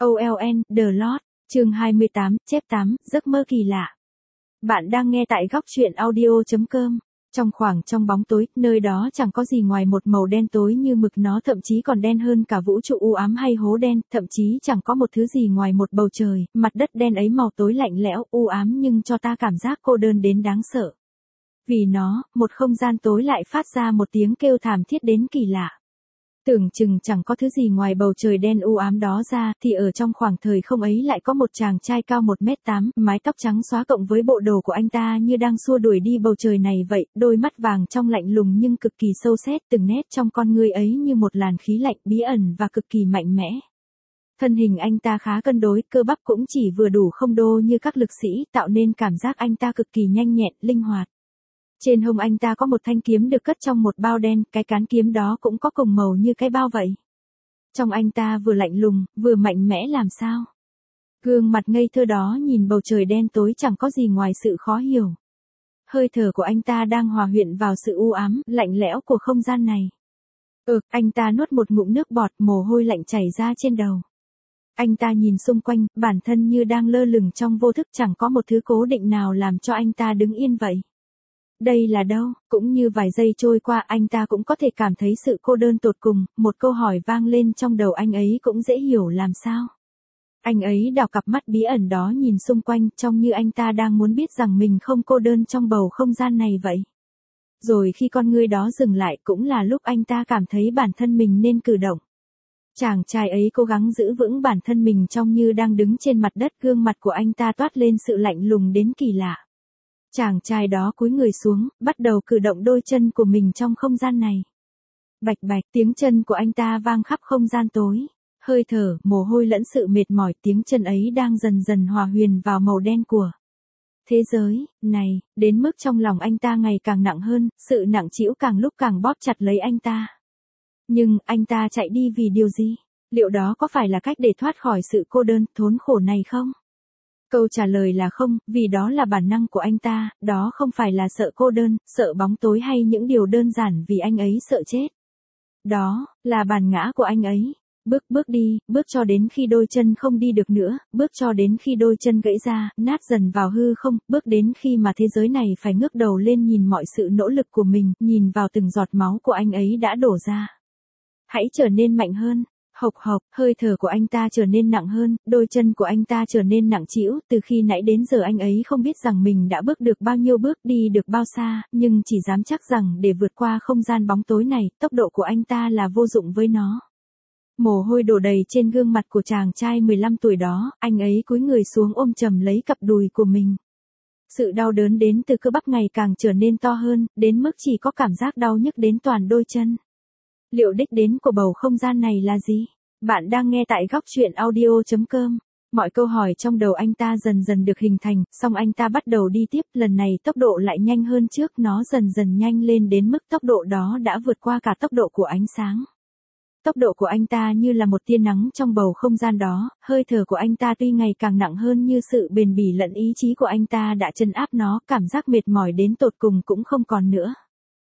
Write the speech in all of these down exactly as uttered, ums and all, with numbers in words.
o lờ en, The Lot, chương hai mươi tám, chép tám, giấc mơ kỳ lạ. Bạn đang nghe tại góc truyện audio chấm com. Trong khoảng trong bóng tối, nơi đó chẳng có gì ngoài một màu đen tối như mực, nó thậm chí còn đen hơn cả vũ trụ u ám hay hố đen, thậm chí chẳng có một thứ gì ngoài một bầu trời, mặt đất đen ấy màu tối lạnh lẽo, u ám nhưng cho ta cảm giác cô đơn đến đáng sợ. Vì nó, một không gian tối lại phát ra một tiếng kêu thảm thiết đến kỳ lạ. Tưởng chừng chẳng có thứ gì ngoài bầu trời đen u ám đó ra, thì ở trong khoảng thời không ấy lại có một chàng trai cao một mét tám, mái tóc trắng xóa cộng với bộ đồ của anh ta như đang xua đuổi đi bầu trời này vậy, đôi mắt vàng trong lạnh lùng nhưng cực kỳ sâu xét, từng nét trong con ngươi ấy như một làn khí lạnh bí ẩn và cực kỳ mạnh mẽ. Thân hình anh ta khá cân đối, cơ bắp cũng chỉ vừa đủ không đô như các lực sĩ, tạo nên cảm giác anh ta cực kỳ nhanh nhẹn, linh hoạt. Trên hông anh ta có một thanh kiếm được cất trong một bao đen, cái cán kiếm đó cũng có cùng màu như cái bao vậy. Trong anh ta vừa lạnh lùng, vừa mạnh mẽ làm sao. Gương mặt ngây thơ đó nhìn bầu trời đen tối chẳng có gì ngoài sự khó hiểu. Hơi thở của anh ta đang hòa quyện vào sự u ám, lạnh lẽo của không gian này. Ừ, anh ta nuốt một ngụm nước bọt, mồ hôi lạnh chảy ra trên đầu. Anh ta nhìn xung quanh, bản thân như đang lơ lửng trong vô thức, chẳng có một thứ cố định nào làm cho anh ta đứng yên vậy. Đây là đâu? Cũng như vài giây trôi qua, anh ta cũng có thể cảm thấy sự cô đơn tột cùng, một câu hỏi vang lên trong đầu anh ấy cũng dễ hiểu làm sao. Anh ấy đảo cặp mắt bí ẩn đó nhìn xung quanh, trông như anh ta đang muốn biết rằng mình không cô đơn trong bầu không gian này vậy. Rồi khi con ngươi đó dừng lại cũng là lúc anh ta cảm thấy bản thân mình nên cử động. Chàng trai ấy cố gắng giữ vững bản thân mình trông như đang đứng trên mặt đất, gương mặt của anh ta toát lên sự lạnh lùng đến kỳ lạ. Chàng trai đó cúi người xuống, bắt đầu cử động đôi chân của mình trong không gian này. Bạch bạch, tiếng chân của anh ta vang khắp không gian tối. Hơi thở, mồ hôi lẫn sự mệt mỏi, tiếng chân ấy đang dần dần hòa huyền vào màu đen của thế giới này, đến mức trong lòng anh ta ngày càng nặng hơn, sự nặng trĩu càng lúc càng bóp chặt lấy anh ta. Nhưng, anh ta chạy đi vì điều gì? Liệu đó có phải là cách để thoát khỏi sự cô đơn, thốn khổ này không? Câu trả lời là không, vì đó là bản năng của anh ta, đó không phải là sợ cô đơn, sợ bóng tối hay những điều đơn giản vì anh ấy sợ chết. Đó, là bản ngã của anh ấy. Bước bước đi, bước cho đến khi đôi chân không đi được nữa, bước cho đến khi đôi chân gãy ra, nát dần vào hư không, bước đến khi mà thế giới này phải ngước đầu lên nhìn mọi sự nỗ lực của mình, nhìn vào từng giọt máu của anh ấy đã đổ ra. Hãy trở nên mạnh hơn. Hộc hộc, hơi thở của anh ta trở nên nặng hơn, đôi chân của anh ta trở nên nặng trĩu, từ khi nãy đến giờ anh ấy không biết rằng mình đã bước được bao nhiêu bước, đi được bao xa, nhưng chỉ dám chắc rằng để vượt qua không gian bóng tối này, tốc độ của anh ta là vô dụng với nó. Mồ hôi đổ đầy trên gương mặt của chàng trai mười lăm tuổi đó, anh ấy cúi người xuống ôm chầm lấy cặp đùi của mình. Sự đau đớn đến từ cơ bắp ngày càng trở nên to hơn, đến mức chỉ có cảm giác đau nhức đến toàn đôi chân. Liệu đích đến của bầu không gian này là gì? Bạn đang nghe tại góc truyện audio chấm com. Mọi câu hỏi trong đầu anh ta dần dần được hình thành, xong anh ta bắt đầu đi tiếp, lần này tốc độ lại nhanh hơn trước, nó dần dần nhanh lên đến mức tốc độ đó đã vượt qua cả tốc độ của ánh sáng. Tốc độ của anh ta như là một tia nắng trong bầu không gian đó, hơi thở của anh ta tuy ngày càng nặng hơn như sự bền bỉ lẫn ý chí của anh ta đã trấn áp nó, cảm giác mệt mỏi đến tột cùng cũng không còn nữa.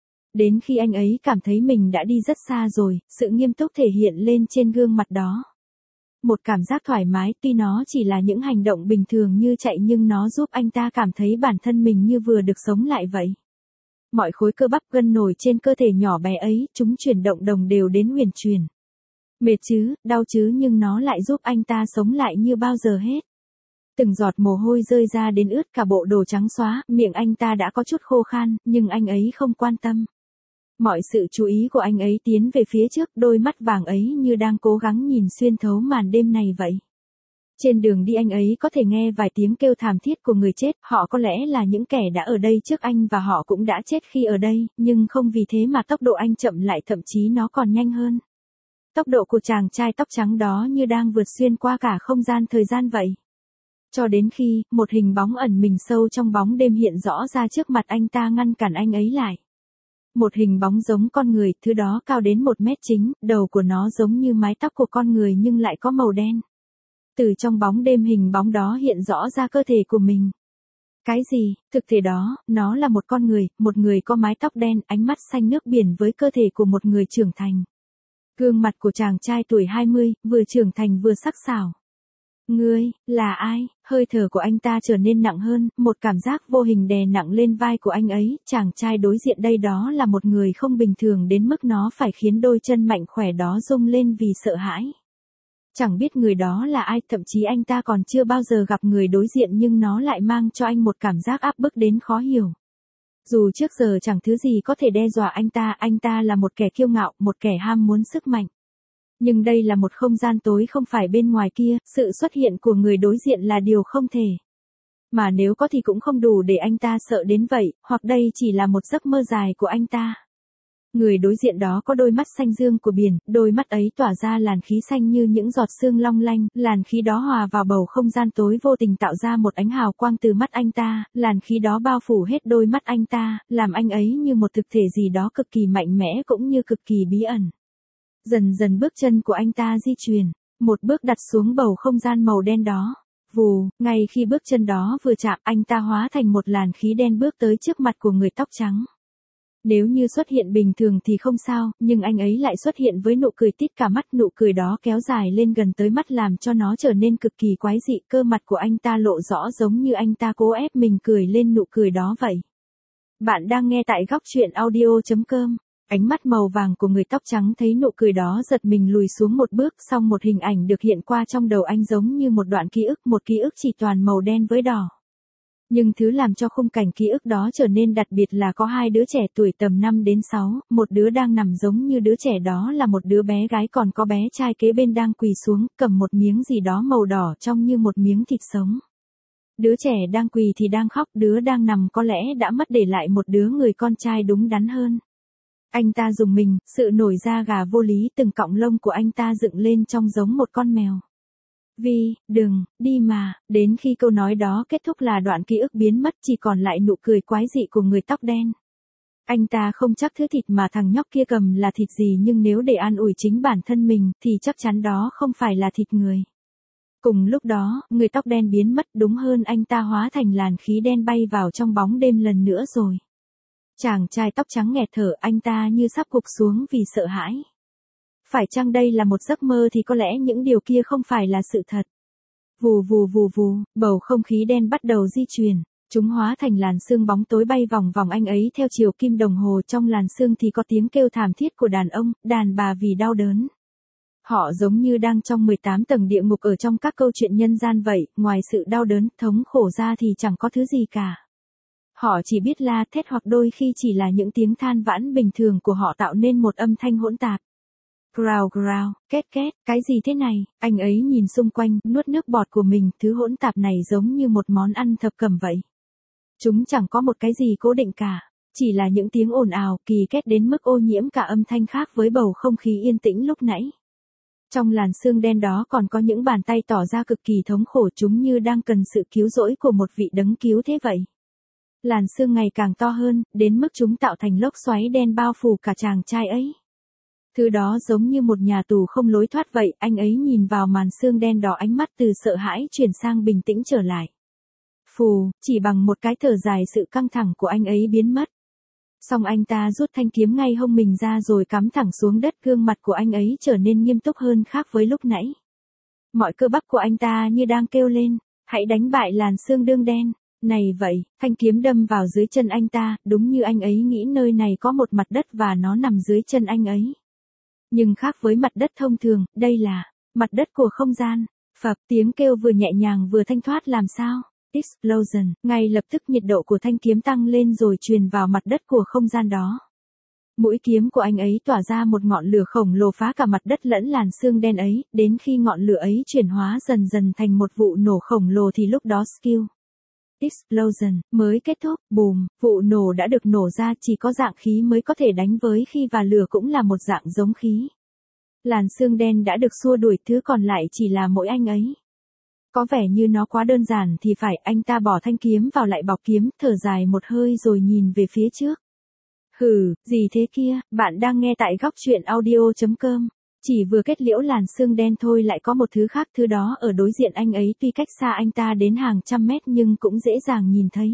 Đến khi anh ấy cảm thấy mình đã đi rất xa rồi, sự nghiêm túc thể hiện lên trên gương mặt đó. Một cảm giác thoải mái, tuy nó chỉ là những hành động bình thường như chạy nhưng nó giúp anh ta cảm thấy bản thân mình như vừa được sống lại vậy. Mọi khối cơ bắp gân nổi trên cơ thể nhỏ bé ấy, chúng chuyển động đồng đều đến huyền chuyển. Mệt chứ, đau chứ nhưng nó lại giúp anh ta sống lại như bao giờ hết. Từng giọt mồ hôi rơi ra đến ướt cả bộ đồ trắng xóa, miệng anh ta đã có chút khô khan, nhưng anh ấy không quan tâm. Mọi sự chú ý của anh ấy tiến về phía trước, đôi mắt vàng ấy như đang cố gắng nhìn xuyên thấu màn đêm này vậy. Trên đường đi anh ấy có thể nghe vài tiếng kêu thảm thiết của người chết, họ có lẽ là những kẻ đã ở đây trước anh và họ cũng đã chết khi ở đây, nhưng không vì thế mà tốc độ anh chậm lại, thậm chí nó còn nhanh hơn. Tốc độ của chàng trai tóc trắng đó như đang vượt xuyên qua cả không gian thời gian vậy. Cho đến khi, một hình bóng ẩn mình sâu trong bóng đêm hiện rõ ra trước mặt anh ta ngăn cản anh ấy lại. Một hình bóng giống con người, thứ đó cao đến một mét chính, đầu của nó giống như mái tóc của con người nhưng lại có màu đen. Từ trong bóng đêm hình bóng đó hiện rõ ra cơ thể của mình. Cái gì? Thực thể đó, nó là một con người, một người có mái tóc đen, ánh mắt xanh nước biển với cơ thể của một người trưởng thành. Gương mặt của chàng trai tuổi hai mươi, vừa trưởng thành vừa sắc sảo. Ngươi, là ai? Hơi thở của anh ta trở nên nặng hơn, một cảm giác vô hình đè nặng lên vai của anh ấy, chàng trai đối diện đây đó là một người không bình thường đến mức nó phải khiến đôi chân mạnh khỏe đó rung lên vì sợ hãi. Chẳng biết người đó là ai, thậm chí anh ta còn chưa bao giờ gặp người đối diện nhưng nó lại mang cho anh một cảm giác áp bức đến khó hiểu. Dù trước giờ chẳng thứ gì có thể đe dọa anh ta, anh ta là một kẻ kiêu ngạo, một kẻ ham muốn sức mạnh. Nhưng đây là một không gian tối không phải bên ngoài kia, sự xuất hiện của người đối diện là điều không thể. Mà nếu có thì cũng không đủ để anh ta sợ đến vậy, hoặc đây chỉ là một giấc mơ dài của anh ta. Người đối diện đó có đôi mắt xanh dương của biển, đôi mắt ấy tỏa ra làn khí xanh như những giọt sương long lanh, làn khí đó hòa vào bầu không gian tối vô tình tạo ra một ánh hào quang từ mắt anh ta, làn khí đó bao phủ hết đôi mắt anh ta, làm anh ấy như một thực thể gì đó cực kỳ mạnh mẽ cũng như cực kỳ bí ẩn. Dần dần bước chân của anh ta di chuyển, một bước đặt xuống bầu không gian màu đen đó. Vù, ngay khi bước chân đó vừa chạm, anh ta hóa thành một làn khí đen bước tới trước mặt của người tóc trắng. Nếu như xuất hiện bình thường thì không sao, nhưng anh ấy lại xuất hiện với nụ cười tít cả mắt, nụ cười đó kéo dài lên gần tới mắt làm cho nó trở nên cực kỳ quái dị, cơ mặt của anh ta lộ rõ giống như anh ta cố ép mình cười lên nụ cười đó vậy. Bạn đang nghe tại góc truyện audio chấm com. Ánh mắt màu vàng của người tóc trắng thấy nụ cười đó giật mình lùi xuống một bước, xong một hình ảnh được hiện qua trong đầu anh giống như một đoạn ký ức, một ký ức chỉ toàn màu đen với đỏ. Nhưng thứ làm cho khung cảnh ký ức đó trở nên đặc biệt là có hai đứa trẻ tuổi tầm năm đến sáu, một đứa đang nằm giống như đứa trẻ đó là một đứa bé gái, còn có bé trai kế bên đang quỳ xuống, cầm một miếng gì đó màu đỏ trông như một miếng thịt sống. Đứa trẻ đang quỳ thì đang khóc, đứa đang nằm có lẽ đã mất để lại một đứa người con trai đúng đắn hơn. Anh ta rùng mình, sự nổi da gà vô lý, từng cọng lông của anh ta dựng lên trông giống một con mèo. Vi, đừng, đi mà, đến khi câu nói đó kết thúc là đoạn ký ức biến mất, chỉ còn lại nụ cười quái dị của người tóc đen. Anh ta không chắc thứ thịt mà thằng nhóc kia cầm là thịt gì, nhưng nếu để an ủi chính bản thân mình thì chắc chắn đó không phải là thịt người. Cùng lúc đó, người tóc đen biến mất, đúng hơn anh ta hóa thành làn khí đen bay vào trong bóng đêm lần nữa rồi. Chàng trai tóc trắng nghẹt thở, anh ta như sắp gục xuống vì sợ hãi. Phải chăng đây là một giấc mơ thì có lẽ những điều kia không phải là sự thật. Vù vù vù vù, bầu không khí đen bắt đầu di chuyển, chúng hóa thành làn sương bóng tối bay vòng vòng anh ấy theo chiều kim đồng hồ, trong làn sương thì có tiếng kêu thảm thiết của đàn ông, đàn bà vì đau đớn. Họ giống như đang trong mười tám tầng địa ngục ở trong các câu chuyện nhân gian vậy, ngoài sự đau đớn, thống khổ ra thì chẳng có thứ gì cả. Họ chỉ biết la thét hoặc đôi khi chỉ là những tiếng than vãn bình thường của họ tạo nên một âm thanh hỗn tạp. Growl growl, két két, cái gì thế này? Anh ấy nhìn xung quanh, nuốt nước bọt của mình, thứ hỗn tạp này giống như một món ăn thập cẩm vậy. Chúng chẳng có một cái gì cố định cả, chỉ là những tiếng ồn ào, kỳ két đến mức ô nhiễm cả âm thanh khác với bầu không khí yên tĩnh lúc nãy. Trong làn sương đen đó còn có những bàn tay tỏ ra cực kỳ thống khổ, chúng như đang cần sự cứu rỗi của một vị đấng cứu thế vậy. Làn sương ngày càng to hơn, đến mức chúng tạo thành lốc xoáy đen bao phủ cả chàng trai ấy. Thứ đó giống như một nhà tù không lối thoát vậy, anh ấy nhìn vào màn sương đen đó, ánh mắt từ sợ hãi chuyển sang bình tĩnh trở lại. Phù, chỉ bằng một cái thở dài sự căng thẳng của anh ấy biến mất. Xong anh ta rút thanh kiếm ngay hông mình ra rồi cắm thẳng xuống đất, gương mặt của anh ấy trở nên nghiêm túc hơn khác với lúc nãy. Mọi cơ bắp của anh ta như đang kêu lên, hãy đánh bại làn sương đương đen. Này vậy, thanh kiếm đâm vào dưới chân anh ta, đúng như anh ấy nghĩ nơi này có một mặt đất và nó nằm dưới chân anh ấy. Nhưng khác với mặt đất thông thường, đây là mặt đất của không gian. Phập, tiếng kêu vừa nhẹ nhàng vừa thanh thoát làm sao? Explosion, ngay lập tức nhiệt độ của thanh kiếm tăng lên rồi truyền vào mặt đất của không gian đó. Mũi kiếm của anh ấy tỏa ra một ngọn lửa khổng lồ phá cả mặt đất lẫn làn sương đen ấy, đến khi ngọn lửa ấy chuyển hóa dần dần thành một vụ nổ khổng lồ thì lúc đó skill Explosion mới kết thúc, bùm, vụ nổ đã được nổ ra, chỉ có dạng khí mới có thể đánh với khi và lửa cũng là một dạng giống khí. Làn sương đen đã được xua đuổi, thứ còn lại chỉ là mỗi anh ấy. Có vẻ như nó quá đơn giản thì phải, anh ta bỏ thanh kiếm vào lại bọc kiếm, thở dài một hơi rồi nhìn về phía trước. Hừ, gì thế kia, bạn đang nghe tại góc truyện audio chấm com. Chỉ vừa kết liễu làn sương đen thôi lại có một thứ khác, thứ đó ở đối diện anh ấy, tuy cách xa anh ta đến hàng trăm mét nhưng cũng dễ dàng nhìn thấy.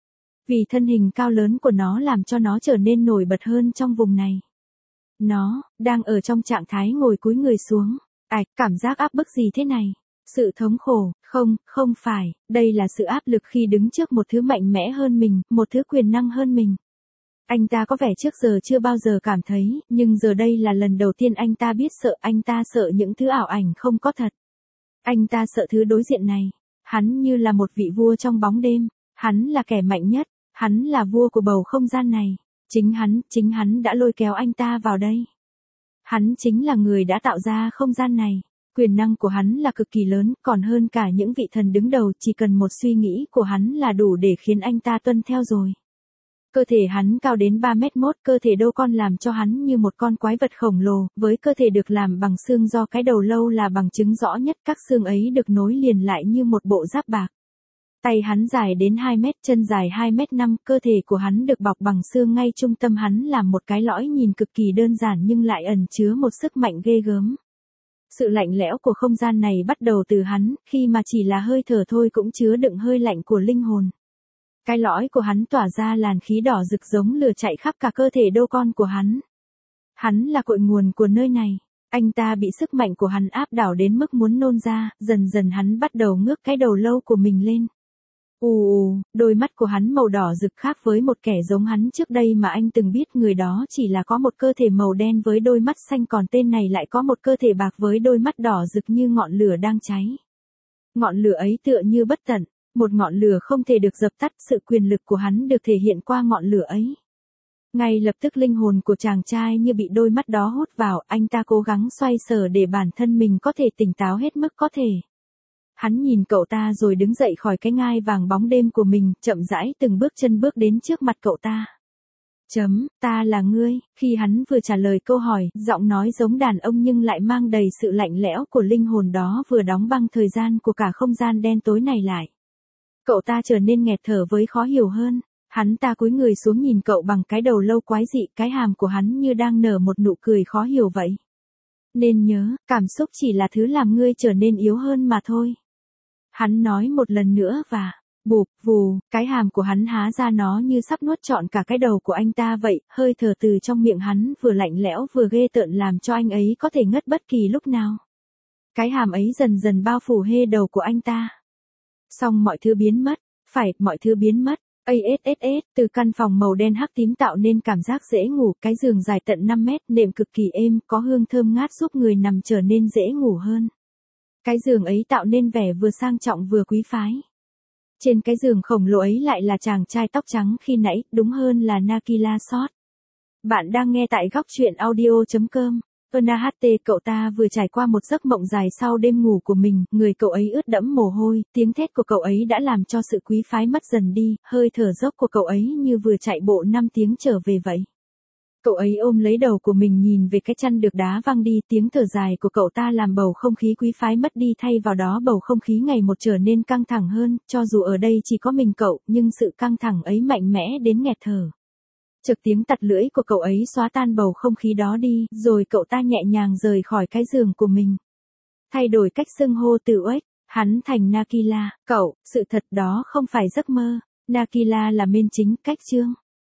Vì thân hình cao lớn của nó làm cho nó trở nên nổi bật hơn trong vùng này. Nó đang ở trong trạng thái ngồi cúi người xuống. Ảch, cảm giác áp bức gì thế này? Sự thống khổ, không, không phải, đây là sự áp lực khi đứng trước một thứ mạnh mẽ hơn mình, một thứ quyền năng hơn mình. Anh ta có vẻ trước giờ chưa bao giờ cảm thấy, nhưng giờ đây là lần đầu tiên anh ta biết sợ, anh ta sợ những thứ ảo ảnh không có thật. Anh ta sợ thứ đối diện này. Hắn như là một vị vua trong bóng đêm, hắn là kẻ mạnh nhất, hắn là vua của bầu không gian này. Chính hắn, chính hắn đã lôi kéo anh ta vào đây. Hắn chính là người đã tạo ra không gian này. Quyền năng của hắn là cực kỳ lớn, còn hơn cả những vị thần đứng đầu, chỉ cần một suy nghĩ của hắn là đủ để khiến anh ta tuân theo rồi. Cơ thể hắn cao đến ba mét mốt, cơ thể đô con làm cho hắn như một con quái vật khổng lồ, với cơ thể được làm bằng xương do cái đầu lâu là bằng chứng rõ nhất, các xương ấy được nối liền lại như một bộ giáp bạc. Tay hắn dài đến hai mét, chân dài hai mét năm, cơ thể của hắn được bọc bằng xương, ngay trung tâm hắn là một cái lõi nhìn cực kỳ đơn giản nhưng lại ẩn chứa một sức mạnh ghê gớm. Sự lạnh lẽo của không gian này bắt đầu từ hắn, khi mà chỉ là hơi thở thôi cũng chứa đựng hơi lạnh của linh hồn. Cái lõi của hắn tỏa ra làn khí đỏ rực giống lửa chạy khắp cả cơ thể đô con của hắn. Hắn là cội nguồn của nơi này. Anh ta bị sức mạnh của hắn áp đảo đến mức muốn nôn ra, dần dần hắn bắt đầu ngước cái đầu lâu của mình lên. Ù ù, đôi mắt của hắn màu đỏ rực khác với một kẻ giống hắn trước đây mà anh từng biết, người đó chỉ là có một cơ thể màu đen với đôi mắt xanh, còn tên này lại có một cơ thể bạc với đôi mắt đỏ rực như ngọn lửa đang cháy. Ngọn lửa ấy tựa như bất tận, một ngọn lửa không thể được dập tắt, sự quyền lực của hắn được thể hiện qua ngọn lửa ấy. Ngay lập tức linh hồn của chàng trai như bị đôi mắt đó hút vào, anh ta cố gắng xoay sở để bản thân mình có thể tỉnh táo hết mức có thể. Hắn nhìn cậu ta rồi đứng dậy khỏi cái ngai vàng bóng đêm của mình, chậm rãi từng bước chân bước đến trước mặt cậu ta. Chấm, ta là ngươi, khi hắn vừa trả lời câu hỏi, giọng nói giống đàn ông nhưng lại mang đầy sự lạnh lẽo của linh hồn đó vừa đóng băng thời gian của cả không gian đen tối này lại. Cậu ta trở nên nghẹt thở với khó hiểu hơn, hắn ta cúi người xuống nhìn cậu bằng cái đầu lâu quái dị, cái hàm của hắn như đang nở một nụ cười khó hiểu vậy. Nên nhớ, cảm xúc chỉ là thứ làm ngươi trở nên yếu hơn mà thôi. Hắn nói một lần nữa và, bụp, vù, cái hàm của hắn há ra, nó như sắp nuốt trọn cả cái đầu của anh ta vậy, hơi thở từ trong miệng hắn vừa lạnh lẽo vừa ghê tợn làm cho anh ấy có thể ngất bất kỳ lúc nào. Cái hàm ấy dần dần bao phủ hê đầu của anh ta. Xong mọi thứ biến mất, phải, mọi thứ biến mất. ASSS, từ căn phòng màu đen hắc tím tạo nên cảm giác dễ ngủ, cái giường dài tận năm mét, nệm cực kỳ êm, có hương thơm ngát giúp người nằm trở nên dễ ngủ hơn. Cái giường ấy tạo nên vẻ vừa sang trọng vừa quý phái. Trên cái giường khổng lồ ấy lại là chàng trai tóc trắng khi nãy, đúng hơn là Nakila Short. Bạn đang nghe tại góc truyện audio chấm com. en hát tê, cậu ta vừa trải qua một giấc mộng dài sau đêm ngủ của mình, người cậu ấy ướt đẫm mồ hôi, tiếng thét của cậu ấy đã làm cho sự quý phái mất dần đi, hơi thở dốc của cậu ấy như vừa chạy bộ năm tiếng trở về vậy. Cậu ấy ôm lấy đầu của mình nhìn về cái chăn được đá văng đi, tiếng thở dài của cậu ta làm bầu không khí quý phái mất đi, thay vào đó bầu không khí ngày một trở nên căng thẳng hơn, cho dù ở đây chỉ có mình cậu, nhưng sự căng thẳng ấy mạnh mẽ đến nghẹt thở. Trực tiếng tặt lưỡi của cậu ấy xóa tan bầu không khí đó đi, rồi cậu ta nhẹ nhàng rời khỏi cái giường của mình. Thay đổi cách xưng hô từ Uếch, hắn thành Nakila, cậu, sự thật đó không phải giấc mơ. Nakila là tên chính, cách chương.